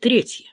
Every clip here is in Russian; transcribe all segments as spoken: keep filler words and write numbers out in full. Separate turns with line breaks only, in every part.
Третье.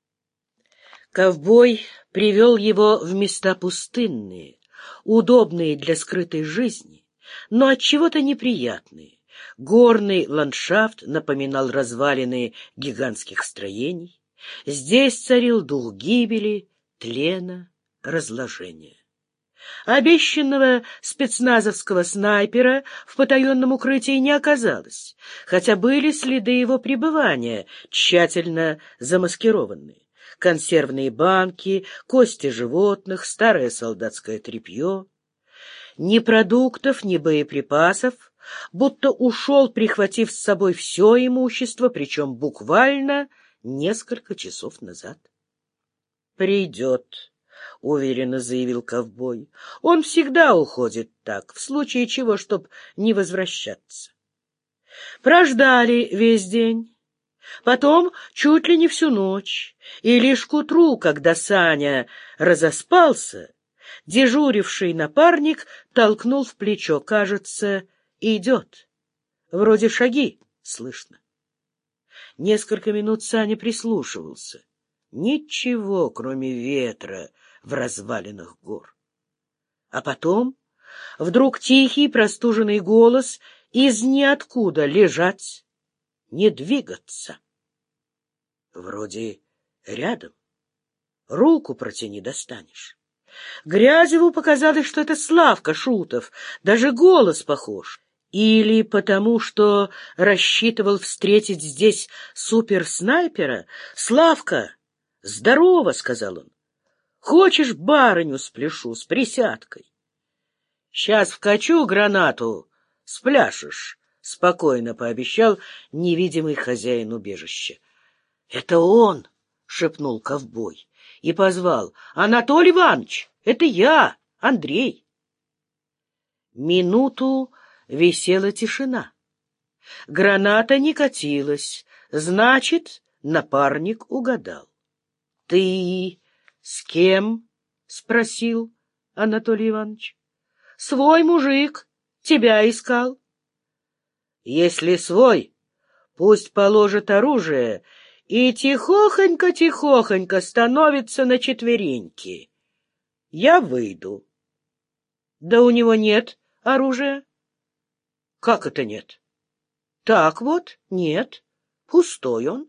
Ковбой привел его в места пустынные, удобные для скрытой жизни, но отчего-то неприятные. Горный ландшафт напоминал развалины гигантских строений. Здесь царил дух гибели, тлена, разложения. Обещанного спецназовского снайпера в потаенном укрытии не оказалось, хотя были следы его пребывания, тщательно замаскированные. Консервные банки, кости животных, старое солдатское тряпье. Ни продуктов, ни боеприпасов, будто ушел, прихватив с собой все имущество, причем буквально несколько часов назад. «Придет», — уверенно заявил ковбой. «Он всегда уходит так, в случае чего, чтоб не возвращаться». Прождали весь день, потом чуть ли не всю ночь, и лишь к утру, когда Саня разоспался, дежуривший напарник толкнул в плечо. Кажется, идет. Вроде шаги слышно. Несколько минут Саня прислушивался. Ничего, кроме ветра в развалинах гор. А потом вдруг тихий простуженный голос из ниоткуда: лежать, не двигаться. Вроде рядом. Руку протяни, достанешь. Грязеву показалось, что это Славка Шутов, даже голос похож. Или потому, что рассчитывал встретить здесь суперснайпера. «Славка, здорово», — сказал он. «Хочешь, барыню спляшу с присядкой?» «Сейчас вкачу гранату, спляшешь», — спокойно пообещал невидимый хозяин убежища. «Это он», — шепнул ковбой и позвал: «Анатолий Иванович, это я, Андрей». Минуту висела тишина. Граната не катилась, значит, напарник угадал. — Ты с кем? — спросил Анатолий Иванович. — Свой мужик, тебя искал. — Если свой, пусть положит оружие и тихохонько-тихохонько становится на четвереньки. Я выйду. — Да у него нет оружия. — Как это нет? — Так вот, нет, пустой он.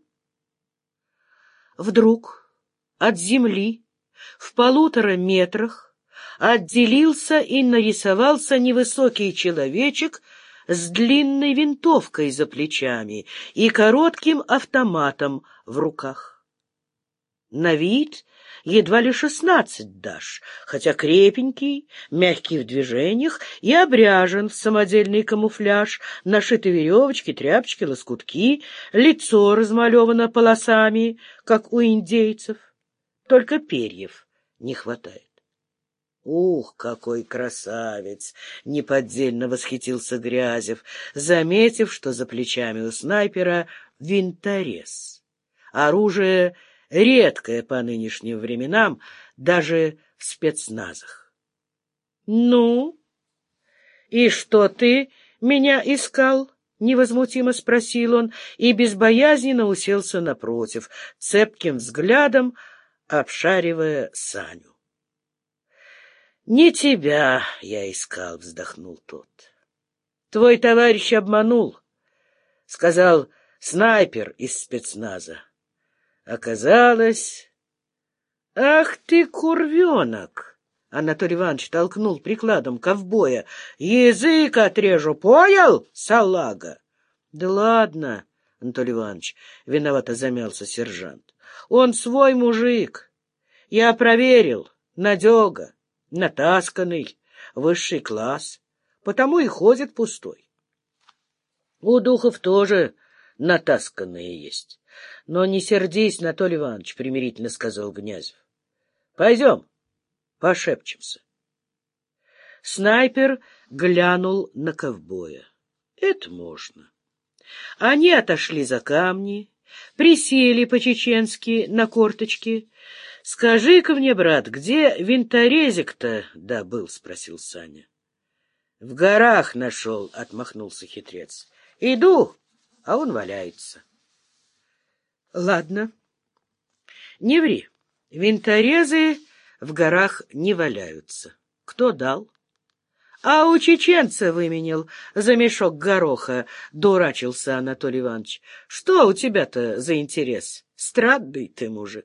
Вдруг от земли в полутора метрах отделился и нарисовался невысокий человечек с длинной винтовкой за плечами и коротким автоматом в руках. На вид едва ли шестнадцать дашь, хотя крепенький, мягкий в движениях и обряжен в самодельный камуфляж, нашиты веревочки, тряпочки, лоскутки, лицо размалевано полосами, как у индейцев, только перьев не хватает. «Ух, какой красавец!» — неподдельно восхитился Грязев, заметив, что за плечами у снайпера винторез. Оружие редкое по нынешним временам, даже в спецназах. — Ну, и что ты меня искал? — невозмутимо спросил он и безбоязненно уселся напротив, цепким взглядом обшаривая Саню. — Не тебя я искал, — вздохнул тот. — Твой товарищ обманул, — сказал снайпер из спецназа. Оказалось... — Ах ты, курвенок! — Анатолий Иванович толкнул прикладом ковбоя. — Язык отрежу, понял, салага? — Да ладно, Анатолий Иванович, — виновато замялся сержант. — Он свой мужик. Я проверил, надега. Натасканный, высший класс, потому и ходит пустой. У духов тоже натасканные есть. Но не сердись, Анатолий Иванович, — примирительно сказал Гнязев. Пойдем, пошепчемся. Снайпер глянул на ковбоя. Это можно. Они отошли за камни, присели по-чеченски на корточки. — Скажи-ка мне, брат, где винторезик-то добыл? — спросил Саня. — В горах нашел, — отмахнулся хитрец. — Иду, а он валяется. — Ладно, Не ври, винторезы в горах не валяются. Кто дал? А у чеченца выменил за мешок гороха, дурачился Анатолий Иванович. Что у тебя-то за интерес? Страдный ты мужик.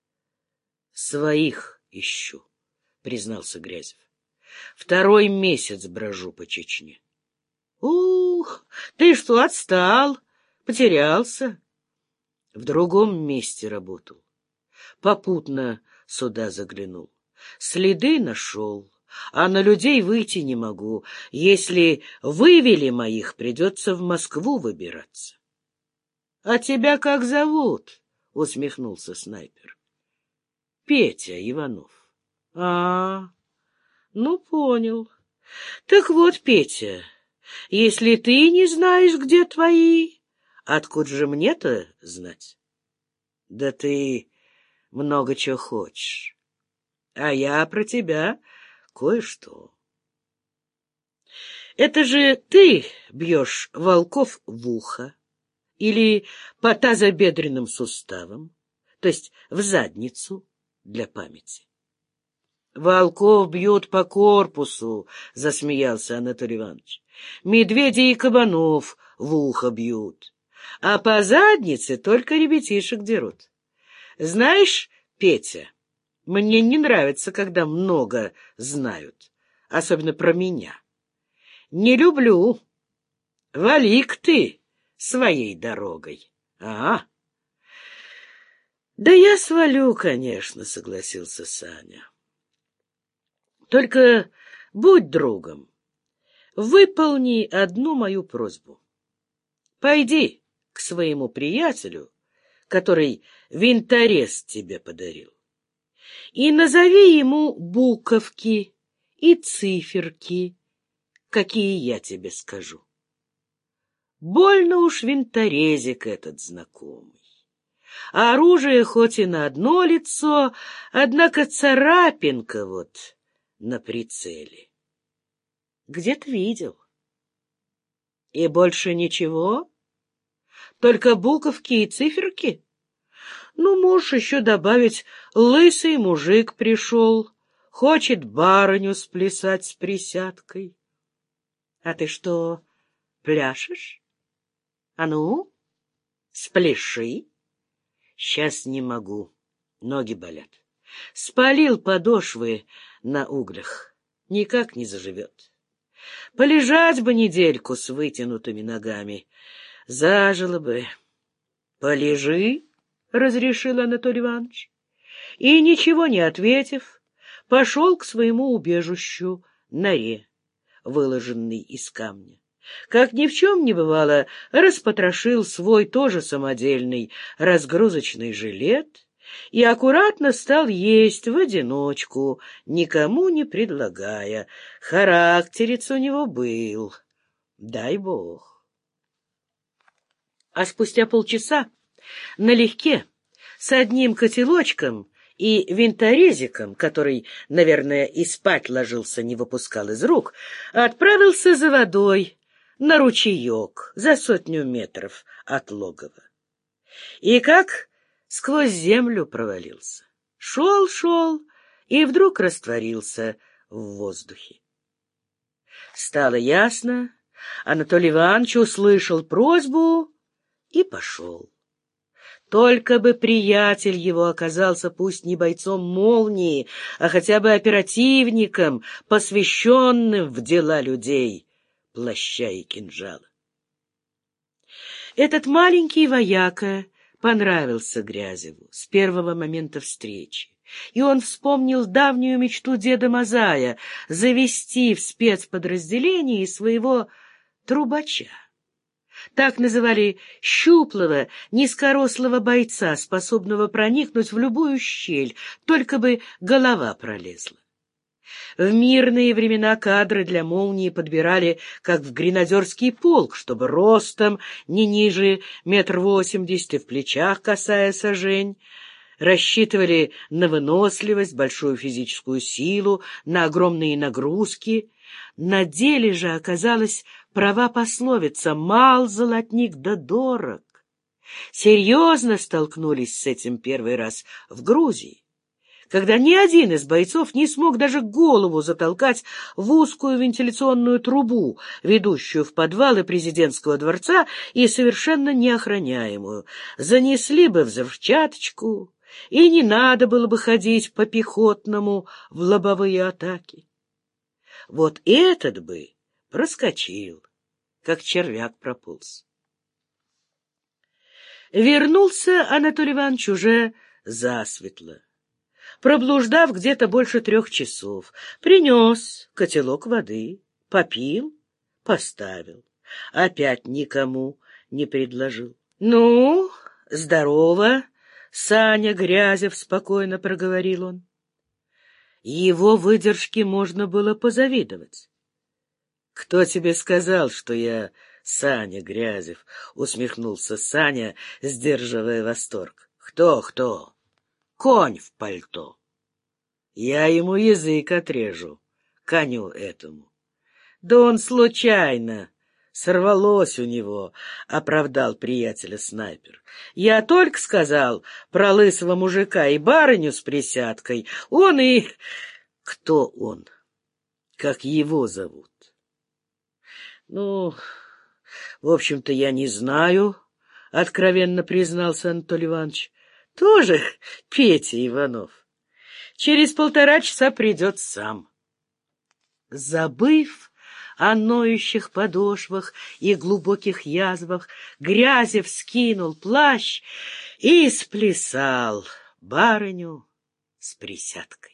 Своих ищу, признался Грязев. Второй месяц брожу по Чечне. Ух, ты что, отстал? Потерялся? В другом месте работал. Попутно сюда заглянул. Следы нашел, а на людей выйти не могу. Если вывели моих, придется в Москву выбираться. — А тебя как зовут? — усмехнулся снайпер. — Петя Иванов. — А, ну, понял. Так вот, Петя, если ты не знаешь, где твои, откуда же мне-то знать? Да ты много чего хочешь, а я про тебя кое-что. Это же ты бьешь волков в ухо или по тазобедренным суставам, то есть в задницу для памяти. Волков бьют по корпусу, — засмеялся Анатолий Иванович. Медведей и кабанов в ухо бьют, а по заднице только ребятишек дерут. Знаешь, Петя, мне не нравится, когда много знают, особенно про меня. Не люблю. Вали-ка ты своей дорогой. Ага. Да я свалю, конечно, — согласился Саня. Только будь другом, выполни одну мою просьбу. Пойди к своему приятелю, который винторез тебе подарил, и назови ему буковки и циферки, какие я тебе скажу. Больно уж винторезик этот знакомый. А оружие хоть и на одно лицо, однако царапинка вот на прицеле. Где-то видел. И больше ничего? Только буковки и циферки? Ну, можешь еще добавить, лысый мужик пришел, хочет барыню сплясать с присядкой. А ты что, пляшешь? А ну, спляши. Сейчас не могу, ноги болят. Спалил подошвы на углях, никак не заживет. Полежать бы недельку с вытянутыми ногами, зажило бы. — Полежи, — разрешил Анатолий Иванович, и, ничего не ответив, пошел к своему убежищу, норе, выложенной из камня. Как ни в чем не бывало, распотрошил свой тоже самодельный разгрузочный жилет и аккуратно стал есть в одиночку, никому не предлагая. Характерец у него был, дай бог. А спустя полчаса налегке, с одним котелочком и винторезиком, который, наверное, и спать ложился, не выпускал из рук, отправился за водой на ручеек за сотню метров от логова. И как сквозь землю провалился. Шел-шел и вдруг растворился в воздухе. Стало ясно, Анатолий Иванович услышал просьбу и пошел. Только бы приятель его оказался пусть не бойцом молнии, а хотя бы оперативником, посвященным в дела людей, плаща и кинжала. Этот маленький вояка понравился Грязеву с первого момента встречи, и он вспомнил давнюю мечту деда Мазая — завести в спецподразделении своего трубача. Так называли щуплого, низкорослого бойца, способного проникнуть в любую щель, только бы голова пролезла. В мирные времена кадры для молнии подбирали, как в гренадерский полк, чтобы ростом не ниже метр восемьдесят и в плечах косая сажень. Рассчитывали на выносливость, большую физическую силу, на огромные нагрузки. На деле же оказалась права пословица «мал золотник да дорог». серьезно столкнулись с этим первый раз в Грузии, когда ни один из бойцов не смог даже голову затолкать в узкую вентиляционную трубу, ведущую в подвалы президентского дворца и совершенно неохраняемую. Занесли бы взрывчаточку, и не надо было бы ходить по пехотному в лобовые атаки. Вот этот бы проскочил, как червяк прополз. Вернулся Анатолий Иванович уже засветло, проблуждав где-то больше трех часов. Принес котелок воды, попил, поставил. Опять никому не предложил. — Ну, здорово, Саня Грязев, — спокойно проговорил он. Его выдержке можно было позавидовать. — Кто тебе сказал, что я Саня Грязев? — усмехнулся Саня, сдерживая восторг. — Кто, кто? Конь в пальто. Я ему язык отрежу, коню этому. Да он случайно, сорвалось у него, — оправдал приятеля снайпер. Я только сказал про лысого мужика и барыню с присядкой. Он и... Кто он? Как его зовут? Ну, в общем-то, я не знаю, — откровенно признался Анатолий Иванович. Тоже Петя Иванов. Через полтора часа придет сам. Забыв о ноющих подошвах и глубоких язвах, Грязев скинул плащ и сплясал барыню с присядкой.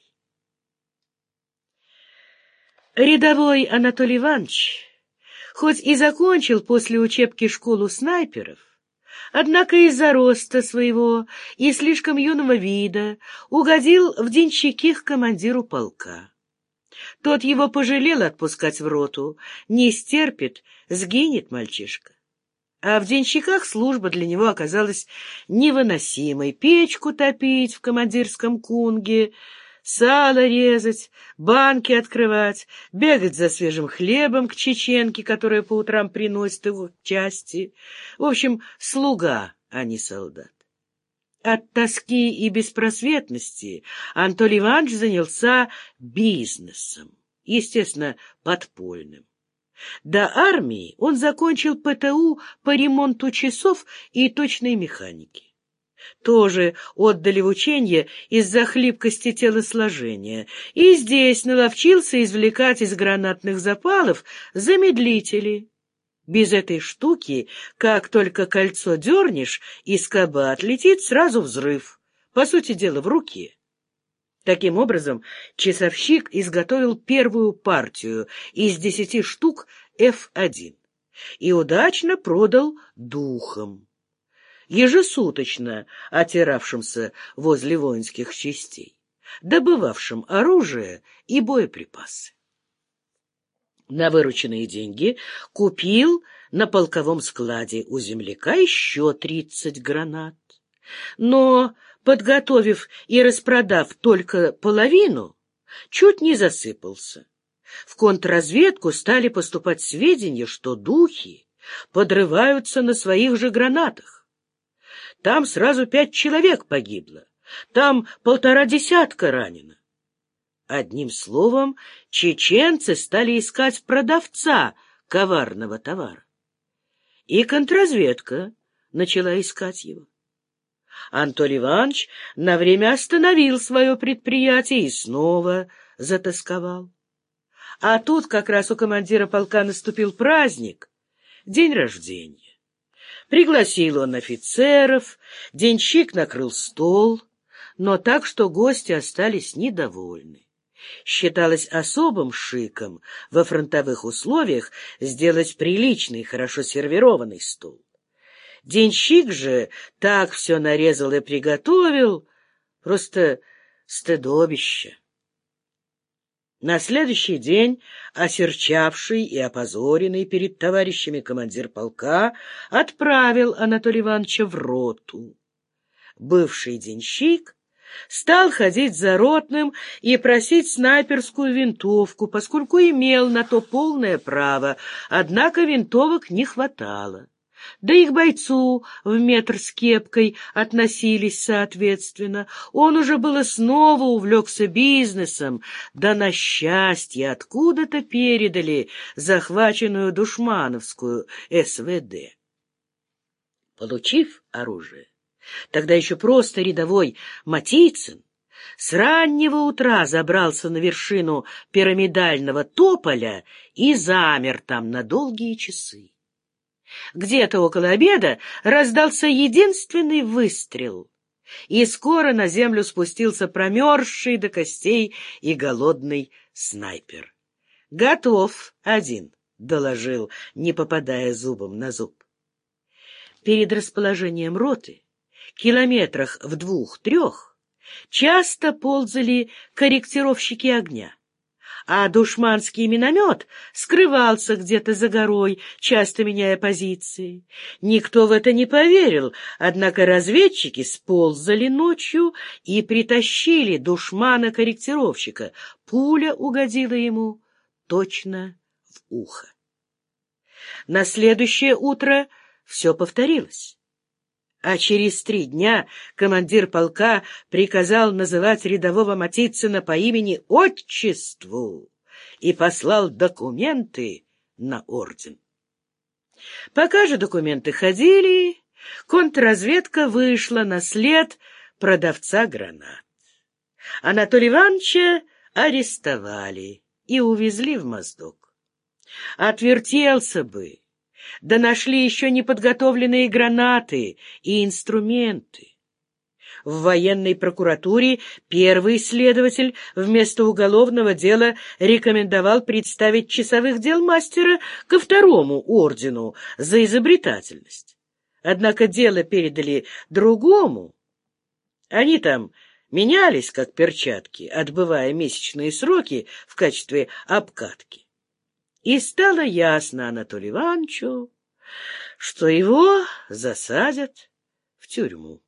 Рядовой Анатолий Иванович, хоть и закончил после учебки школу снайперов, однако из-за роста своего и слишком юного вида угодил в денщики к командиру полка. Тот его пожалел отпускать в роту, не стерпит, сгинет мальчишка. А в денщиках служба для него оказалась невыносимой. Печку топить в командирском кунге, сало резать, банки открывать, бегать за свежим хлебом к чеченке, которая по утрам приносит его в части. В общем, слуга, а не солдат. От тоски и беспросветности Анатолий Иванович занялся бизнесом, естественно, подпольным. До армии он закончил ПТУ по ремонту часов и точной механики. Тоже отдали в ученье из-за хлипкости телосложения, и здесь наловчился извлекать из гранатных запалов замедлители. Без этой штуки, как только кольцо дернешь, из каба отлетит сразу взрыв, по сути дела, в руке. Таким образом, часовщик изготовил первую партию из десяти штук эф один и удачно продал духом, ежесуточно отиравшимся возле воинских частей, добывавшим оружие и боеприпасы. На вырученные деньги купил на полковом складе у земляка еще тридцать гранат. Но, подготовив и распродав только половину, чуть не засыпался. В контрразведку стали поступать сведения, что духи подрываются на своих же гранатах. Там сразу пять человек погибло, там полтора десятка ранено. Одним словом, чеченцы стали искать продавца коварного товара. И контрразведка начала искать его. Анатолий Иванович на время остановил свое предприятие и снова затосковал. А тут как раз у командира полка наступил праздник, день рождения. Пригласил он офицеров, денщик накрыл стол, но так, что гости остались недовольны. Считалось особым шиком во фронтовых условиях сделать приличный, хорошо сервированный стол. Денщик же так все нарезал и приготовил, просто стыдобище. На следующий день осерчавший и опозоренный перед товарищами командир полка отправил Анатолия Ивановича в роту. Бывший денщик стал ходить за ротным и просить снайперскую винтовку, поскольку имел на то полное право, однако винтовок не хватало. да и к бойцу в метр с кепкой относились соответственно. Он уже было снова увлекся бизнесом, да на счастье откуда-то передали захваченную душмановскую эс вэ дэ. Получив оружие, тогда еще просто рядовой Матицын с раннего утра забрался на вершину пирамидального тополя и замер там на долгие часы. Где-то около обеда раздался единственный выстрел, и скоро на землю спустился промерзший до костей и голодный снайпер. «Готов один», — доложил, не попадая зубом на зуб. Перед расположением роты, километрах в двух-трех, часто ползали корректировщики огня, а душманский миномет скрывался где-то за горой, часто меняя позиции. Никто в это не поверил, однако разведчики сползали ночью и притащили душмана-корректировщика. Пуля угодила ему точно в ухо. На следующее утро все повторилось. А через три дня командир полка приказал называть рядового Матицына по имени-отчеству и послал документы на орден. Пока же документы ходили, контрразведка вышла на след продавца гранат. Анатолия Ивановича арестовали и увезли в Моздок. Отвертелся бы, да нашли еще неподготовленные гранаты и инструменты. В военной прокуратуре первый следователь вместо уголовного дела рекомендовал представить часовых дел мастера ко второму ордену за изобретательность. Однако дело передали другому. Они там менялись, как перчатки, отбывая месячные сроки в качестве обкатки. И стало ясно Анатолию Ивановичу, что его засадят в тюрьму.